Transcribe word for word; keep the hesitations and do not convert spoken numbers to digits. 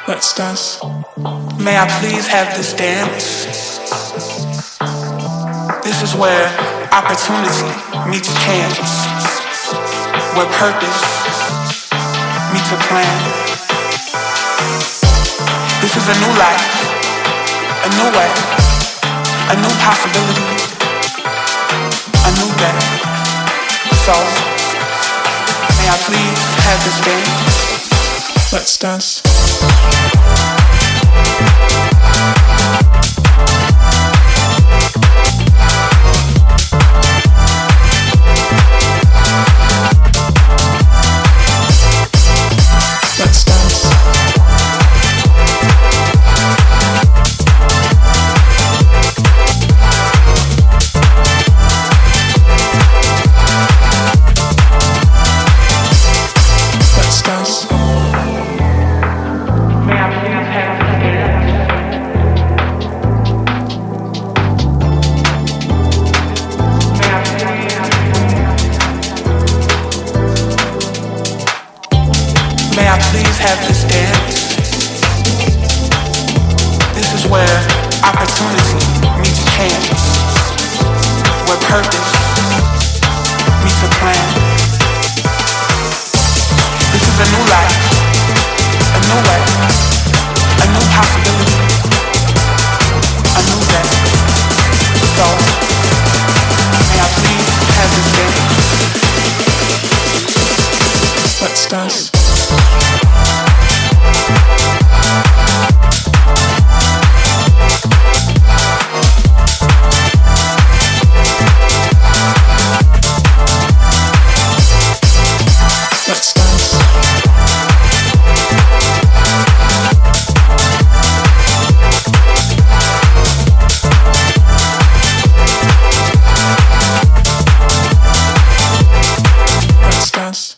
Let's dance. May I please have this dance? This is where opportunity meets chance, where purpose meets a plan. This is a new life, a new way, a new possibility, a new day. So, may I please have this dance? Let's dance. Let's dance. Let's dance. May I please have this dance? May I please have this dance? May I please have this dance? This is where opportunity meets chance, where purpose meets a plan. This is a new life, a new way, a new possibility, a new day. So, may I please have this dance? Let's dance.